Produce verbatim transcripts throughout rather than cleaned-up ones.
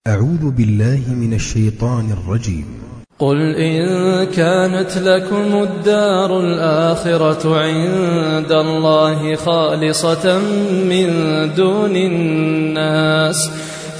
أعوذ بالله من الشيطان الرجيم. قل إن كانت لكم الدار الآخرة عند الله خالصة من دون الناس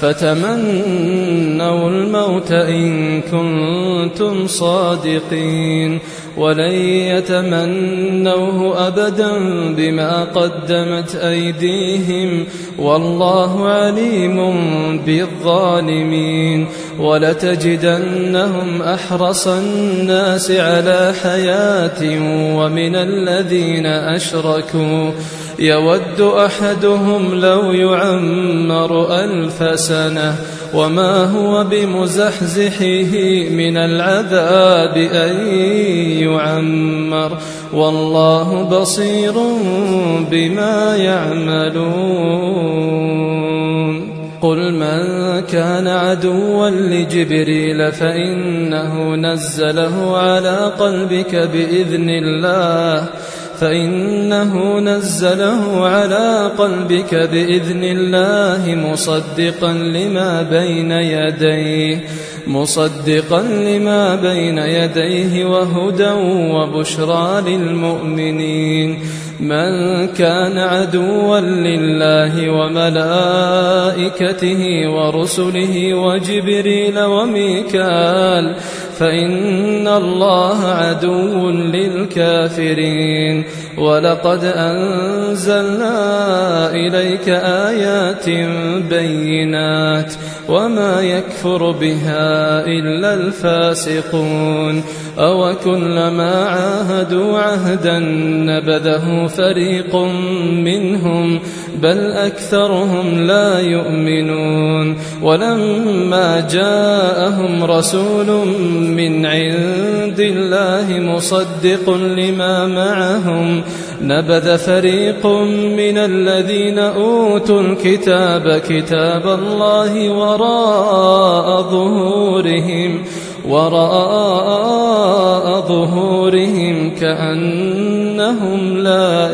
فتمنوا الموت إن كنتم صادقين ولن يتمنوه أبدا بما قدمت أيديهم والله عليم بالظالمين. ولتجدنهم أحرص الناس على حياة ومن الذين أشركوا يود أحدهم لو يعمر ألف سنة وما هو بمزحزحه من العذاب أن يعمر والله بصير بما يعملون. قل من كان عدوا لجبريل فإنه نزله على قلبك بإذن الله فإنه نزله على قلبك بإذن الله مصدقا لما بين يديه مصدقا لما بين يديه وهدى وبشرى للمؤمنين. من كان عدوا لله وملائكته ورسله وجبريل وميكال فإن الله عدو للكافرين. ولقد أنزلنا إليك آيات بينات وما يكفر بها إلا الفاسقون. أو كلما عاهدوا عهدا نبذه فريق منهم بل أكثرهم لا يؤمنون. ولما جاءهم رسول من عند الله مصدق لما معهم نبذ فريق من الذين أوتوا الكتاب كتاب الله وراء ظهورهم وراء ظهورهم كأنهم لا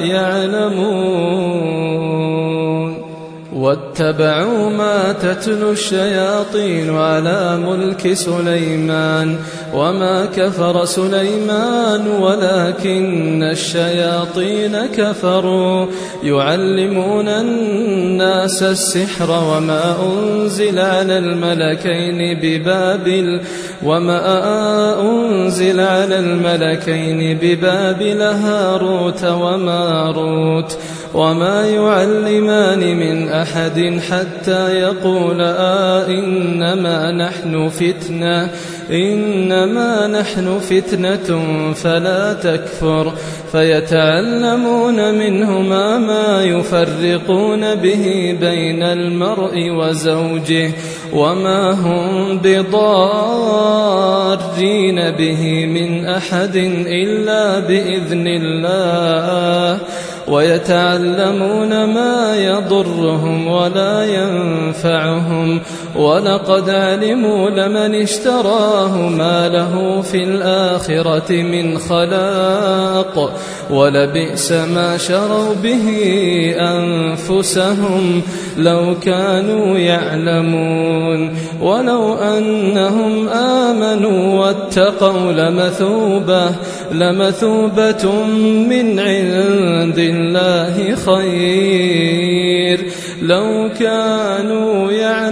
يعلمون. واتبعوا ما تتلو الشياطين على ملك سليمان وما كفر سليمان ولكن الشياطين كفروا يعلمون الناس السحر وما أنزل على الملكين ببابل وما أنزل على الملكين ببابل هاروت وماروت وما يعلمان من أحد حتى يقولا إنما نحن فتنة إنما نحن فتنة فلا تكفر فيتعلمون منهما ما يفرقون به بين المرء وزوجه وما هم بضارين به من أحد إلا بإذن الله ويتعلمون ما يضرهم ولا ينفعهم ولقد علموا لمن اشتراه ما له في الآخرة من خلاق ولبئس ما شروا به أنفسهم لو كانوا يعلمون. ولو أنهم آمنوا واتقوا لمثوبة لمثوبة من عند الله خير لو كانوا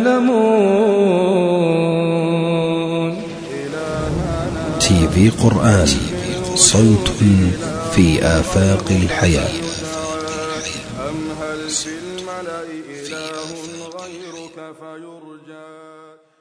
يعلمون. تي في قرآن صوت في آفاق الحياة. أم هل في الملأ إله غيرك فيرجى